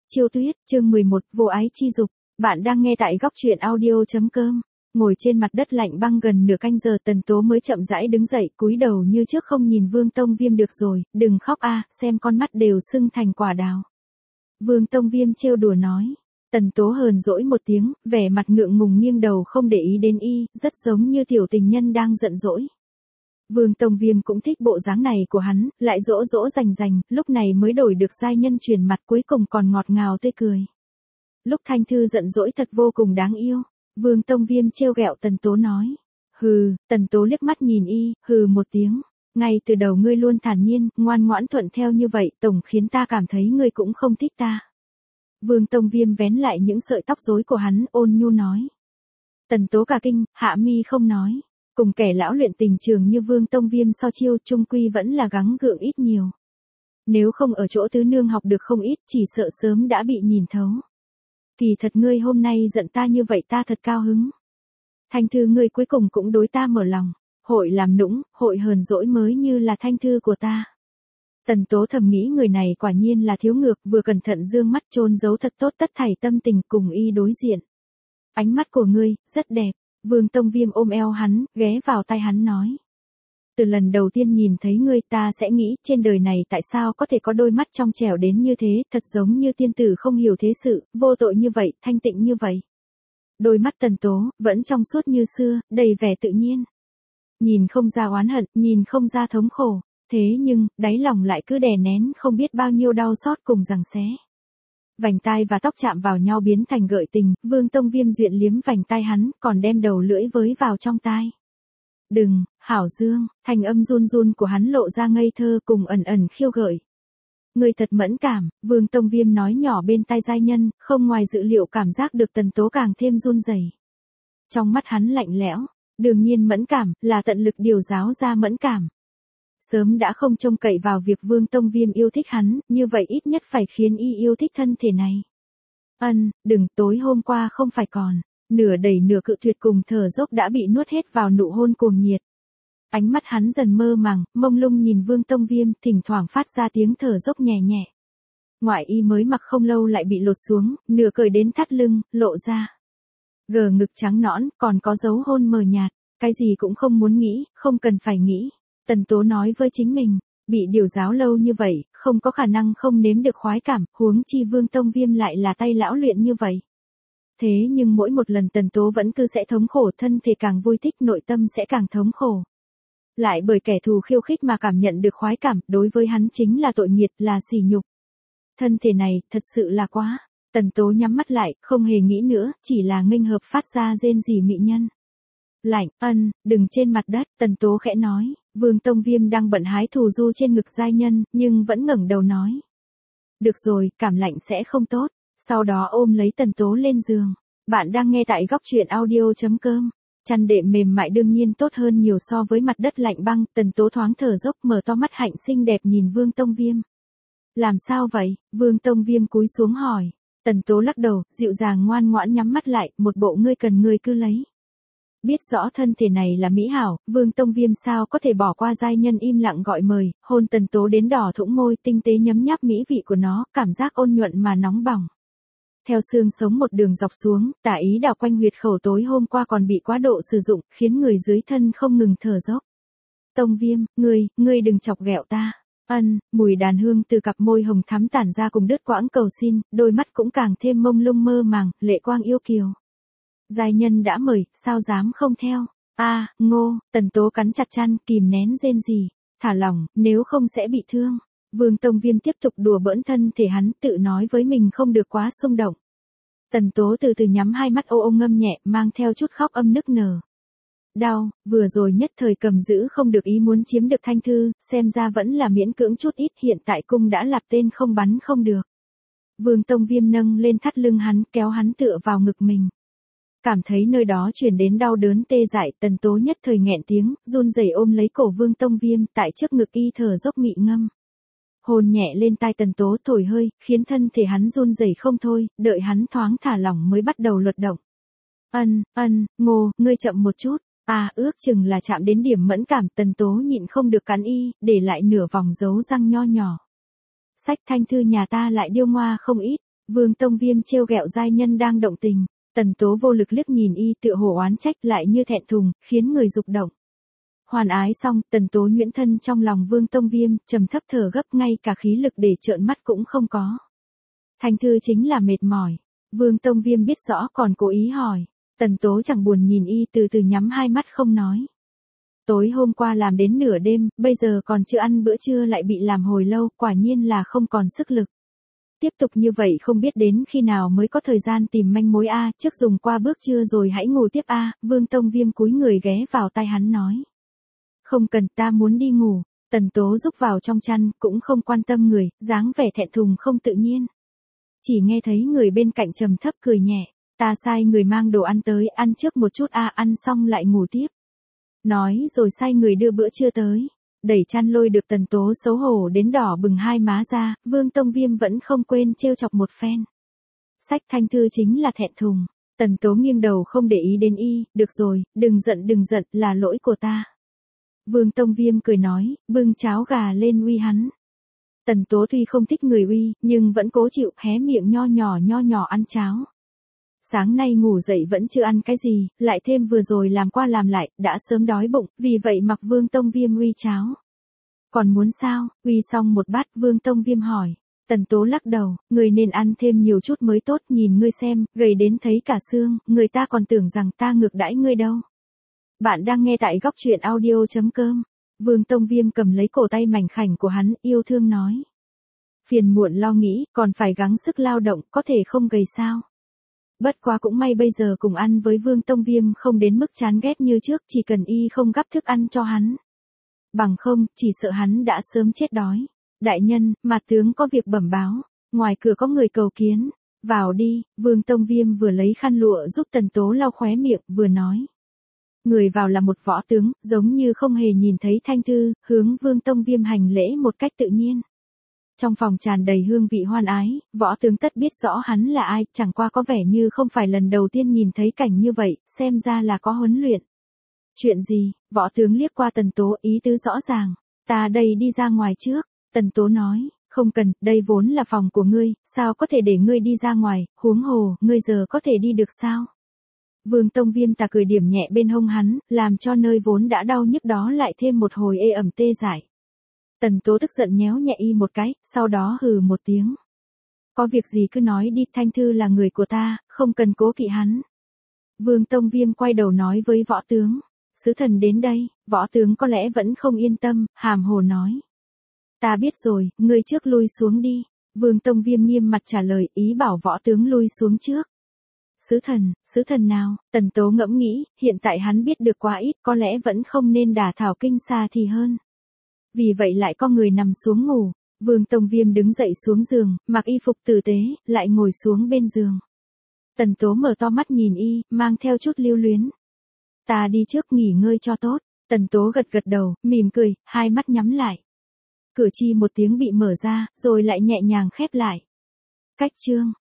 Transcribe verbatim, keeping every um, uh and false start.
Chiêu Tuyết, chương mười một, Vô ái chi dục. Bạn đang nghe tại góc truyện audio.com. Ngồi trên mặt đất lạnh băng gần nửa canh giờ, Tần Tố mới chậm rãi đứng dậy, cúi đầu như trước không nhìn Vương Tông Viêm. Được rồi, đừng khóc a, xem con mắt đều sưng thành quả đào. Vương Tông Viêm trêu đùa nói. Tần Tố hờn dỗi một tiếng, vẻ mặt ngượng ngùng nghiêng đầu không để ý đến y, rất giống như tiểu tình nhân đang giận dỗi. Vương Tông Viêm cũng thích bộ dáng này của hắn, lại dỗ dỗ rành rành, lúc này mới đổi được giai nhân truyền mặt, cuối cùng còn ngọt ngào tươi cười. Lúc Thanh Thư giận dỗi thật vô cùng đáng yêu. Vương Tông Viêm trêu ghẹo Tần Tố nói. Hừ, Tần Tố liếc mắt nhìn y, hừ một tiếng. Ngay từ đầu ngươi luôn thản nhiên, ngoan ngoãn thuận theo như vậy, tổng khiến ta cảm thấy ngươi cũng không thích ta. Vương Tông Viêm vén lại những sợi tóc rối của hắn, ôn nhu nói. Tần Tố cả kinh, hạ mi không nói. Cùng kẻ lão luyện tình trường như Vương Tông Viêm so chiêu, chung quy vẫn là gắng gượng ít nhiều. Nếu không ở chỗ tứ nương học được không ít, chỉ sợ sớm đã bị nhìn thấu. Kỳ thật ngươi hôm nay giận ta như vậy ta thật cao hứng. Thanh Thư ngươi cuối cùng cũng đối ta mở lòng. Hội làm nũng, hội hờn dỗi mới như là Thanh Thư của ta. Tần Tố thầm nghĩ người này quả nhiên là thiếu ngược, vừa cẩn thận dương mắt chôn giấu thật tốt tất thảy tâm tình cùng y đối diện. Ánh mắt của ngươi, rất đẹp. Vương Tông Viêm ôm eo hắn, ghé vào tai hắn nói. Từ lần đầu tiên nhìn thấy ngươi ta sẽ nghĩ trên đời này tại sao có thể có đôi mắt trong trẻo đến như thế, thật giống như tiên tử không hiểu thế sự, vô tội như vậy, thanh tịnh như vậy. Đôi mắt Tần Tố, vẫn trong suốt như xưa, đầy vẻ tự nhiên. Nhìn không ra oán hận, nhìn không ra thống khổ, thế nhưng, đáy lòng lại cứ đè nén không biết bao nhiêu đau xót cùng giằng xé. Vành tai và tóc chạm vào nhau biến thành gợi tình, Vương Tông Viêm duyện liếm vành tai hắn, còn đem đầu lưỡi với vào trong tai. Đừng, Hảo Dương, thanh âm run run của hắn lộ ra ngây thơ cùng ẩn ẩn khiêu gợi. Ngươi thật mẫn cảm, Vương Tông Viêm nói nhỏ bên tai giai nhân, không ngoài dự liệu cảm giác được Tần Tố càng thêm run rẩy. Trong mắt hắn lạnh lẽo, đương nhiên mẫn cảm, là tận lực điều giáo ra mẫn cảm. Sớm đã không trông cậy vào việc Vương Tông Viêm yêu thích hắn, như vậy ít nhất phải khiến y yêu thích thân thể này. Ân, đừng, tối hôm qua không phải còn, nửa đẩy nửa cự tuyệt cùng thở dốc đã bị nuốt hết vào nụ hôn cuồng nhiệt. Ánh mắt hắn dần mơ màng, mông lung nhìn Vương Tông Viêm, thỉnh thoảng phát ra tiếng thở dốc nhẹ nhẹ. Ngoại y mới mặc không lâu lại bị lột xuống, nửa cởi đến thắt lưng, lộ ra. Gờ ngực trắng nõn, còn có dấu hôn mờ nhạt, cái gì cũng không muốn nghĩ, không cần phải nghĩ. Tần Tố nói với chính mình, bị điều giáo lâu như vậy, không có khả năng không nếm được khoái cảm, huống chi Vương Tông Viêm lại là tay lão luyện như vậy. Thế nhưng mỗi một lần Tần Tố vẫn cứ sẽ thống khổ, thân thể càng vui thích nội tâm sẽ càng thống khổ. Lại bởi kẻ thù khiêu khích mà cảm nhận được khoái cảm, đối với hắn chính là tội nghiệt, là sỉ nhục. Thân thể này, thật sự là quá. Tần Tố nhắm mắt lại, không hề nghĩ nữa, chỉ là nghênh hợp phát ra rên rỉ mị nhân. Lạnh, ân, đừng trên mặt đất, Tần Tố khẽ nói. Vương Tông Viêm đang bận hái thù du trên ngực giai nhân, nhưng vẫn ngẩng đầu nói. Được rồi, cảm lạnh sẽ không tốt. Sau đó ôm lấy Tần Tố lên giường. Bạn đang nghe tại góc truyện audio.com. Chăn đệm mềm mại đương nhiên tốt hơn nhiều so với mặt đất lạnh băng. Tần Tố thoáng thở dốc, mở to mắt hạnh xinh đẹp nhìn Vương Tông Viêm. Làm sao vậy? Vương Tông Viêm cúi xuống hỏi. Tần Tố lắc đầu, dịu dàng ngoan ngoãn nhắm mắt lại, một bộ ngươi cần ngươi cứ lấy. Biết rõ thân thể này là mỹ hảo, Vương Tông Viêm sao có thể bỏ qua giai nhân im lặng gọi mời, hôn Tần Tố đến đỏ thũng môi, tinh tế nhấm nháp mỹ vị của nó, cảm giác ôn nhuận mà nóng bỏng. Theo xương sống một đường dọc xuống, tả ý đảo quanh huyệt khẩu tối hôm qua còn bị quá độ sử dụng, khiến người dưới thân không ngừng thở dốc. Tông Viêm, ngươi, ngươi đừng chọc ghẹo ta. Ân, mùi đàn hương từ cặp môi hồng thắm tản ra cùng đứt quãng cầu xin, đôi mắt cũng càng thêm mông lung mơ màng, lệ quang yêu kiều. Giai nhân đã mời, sao dám không theo. A, à, Ngô, Tần Tố cắn chặt chăn, kìm nén rên rỉ, thả lỏng, nếu không sẽ bị thương. Vương Tông Viêm tiếp tục đùa bỡn thân thể hắn, tự nói với mình không được quá xung động. Tần Tố từ từ nhắm hai mắt, ô ô ngâm nhẹ, mang theo chút khóc âm nức nở. Đau, vừa rồi nhất thời cầm giữ không được ý muốn chiếm được Thanh Thư, xem ra vẫn là miễn cưỡng chút ít, hiện tại cung đã lặp tên không bắn không được. Vương Tông Viêm nâng lên thắt lưng hắn, kéo hắn tựa vào ngực mình. Cảm thấy nơi đó truyền đến đau đớn tê dại, Tần Tố nhất thời nghẹn tiếng, run rẩy ôm lấy cổ Vương Tông Viêm, tại trước ngực y thở dốc mị ngâm. Hôn nhẹ lên tai Tần Tố thổi hơi, khiến thân thể hắn run rẩy không thôi, đợi hắn thoáng thả lỏng mới bắt đầu luật động. Ân, ân, Ngô, ngươi chậm một chút. À, ước chừng là chạm đến điểm mẫn cảm, Tần Tố nhịn không được cắn y, để lại nửa vòng dấu răng nho nhỏ. Sách Thanh Thư nhà ta lại điêu ngoa không ít. Vương Tông Viêm trêu ghẹo giai nhân đang động tình, Tần Tố vô lực liếc nhìn y tựa hồ oán trách lại như thẹn thùng, khiến người rục động. Hoàn ái xong, Tần Tố nhuyễn thân trong lòng Vương Tông Viêm, trầm thấp thở gấp ngay cả khí lực để trợn mắt cũng không có. Thanh Thư chính là mệt mỏi. Vương Tông Viêm biết rõ còn cố ý hỏi. Tần Tố chẳng buồn nhìn y từ từ nhắm hai mắt không nói. Tối hôm qua làm đến nửa đêm, bây giờ còn chưa ăn bữa trưa lại bị làm hồi lâu, quả nhiên là không còn sức lực. Tiếp tục như vậy không biết đến khi nào mới có thời gian tìm manh mối a, trước dùng qua bước trưa rồi hãy ngủ tiếp a. Vương Tông Viêm cúi người ghé vào tai hắn nói. Không cần, ta muốn đi ngủ. Tần Tố rúc vào trong chăn, cũng không quan tâm người, dáng vẻ thẹn thùng không tự nhiên. Chỉ nghe thấy người bên cạnh trầm thấp cười nhẹ, ta sai người mang đồ ăn tới, ăn trước một chút a, ăn xong lại ngủ tiếp. Nói rồi sai người đưa bữa trưa tới. Đẩy chăn lôi được Tần Tố xấu hổ đến đỏ bừng hai má ra, Vương Tông Viêm vẫn không quên trêu chọc một phen. Sách Thanh Thư chính là thẹn thùng. Tần Tố nghiêng đầu không để ý đến y, được rồi, đừng giận đừng giận, là lỗi của ta. Vương Tông Viêm cười nói, bưng cháo gà lên uy hắn. Tần Tố tuy không thích người uy, nhưng vẫn cố chịu, hé miệng nho nhỏ nho nhỏ ăn cháo. Sáng nay ngủ dậy vẫn chưa ăn cái gì, lại thêm vừa rồi làm qua làm lại, đã sớm đói bụng, vì vậy mặc Vương Tông Viêm uy cháo. Còn muốn sao? Uy xong một bát, Vương Tông Viêm hỏi. Tần Tố lắc đầu, người nên ăn thêm nhiều chút mới tốt, nhìn ngươi xem, gầy đến thấy cả xương, người ta còn tưởng rằng ta ngược đãi ngươi đâu. Bạn đang nghe tại góc truyện audio chấm com. Vương Tông Viêm cầm lấy cổ tay mảnh khảnh của hắn, yêu thương nói. Phiền muộn lo nghĩ, còn phải gắng sức lao động, có thể không gầy sao. Bất quá cũng may bây giờ cùng ăn với Vương Tông Viêm không đến mức chán ghét như trước, chỉ cần y không gắp thức ăn cho hắn. Bằng không, chỉ sợ hắn đã sớm chết đói. Đại nhân, mà tướng có việc bẩm báo, ngoài cửa có người cầu kiến. Vào đi. Vương Tông Viêm vừa lấy khăn lụa giúp Tần Tố lau khóe miệng, vừa nói. Người vào là một võ tướng, giống như không hề nhìn thấy Thanh Thư, hướng Vương Tông Viêm hành lễ một cách tự nhiên. Trong phòng tràn đầy hương vị hoan ái, võ tướng tất biết rõ hắn là ai, chẳng qua có vẻ như không phải lần đầu tiên nhìn thấy cảnh như vậy, xem ra là có huấn luyện. Chuyện gì? Võ tướng liếc qua Tần Tố, ý tứ rõ ràng. Ta đây đi ra ngoài trước. Tần Tố nói, không cần, đây vốn là phòng của ngươi, sao có thể để ngươi đi ra ngoài, huống hồ, ngươi giờ có thể đi được sao? Vương Tông Viêm tà cười điểm nhẹ bên hông hắn, làm cho nơi vốn đã đau nhức đó lại thêm một hồi ê ẩm tê dại. Tần Tố tức giận nhéo nhẹ y một cái, sau đó hừ một tiếng. Có việc gì cứ nói đi, Thanh Thư là người của ta, không cần cố kỵ hắn. Vương Tông Viêm quay đầu nói với võ tướng. Sứ thần đến đây, võ tướng có lẽ vẫn không yên tâm, hàm hồ nói. Ta biết rồi, ngươi trước lui xuống đi. Vương Tông Viêm nghiêm mặt trả lời, ý bảo võ tướng lui xuống trước. Sứ thần, sứ thần nào? Tần Tố ngẫm nghĩ, hiện tại hắn biết được quá ít, có lẽ vẫn không nên đả thảo kinh xa thì hơn. Vì vậy lại có người nằm xuống ngủ. Vương Tông Viêm đứng dậy xuống giường, mặc y phục tử tế, lại ngồi xuống bên giường. Tần Tố mở to mắt nhìn y, mang theo chút lưu luyến. Ta đi trước nghỉ ngơi cho tốt. Tần Tố gật gật đầu, mỉm cười, hai mắt nhắm lại. Cửa chi một tiếng bị mở ra, rồi lại nhẹ nhàng khép lại. Cách chương.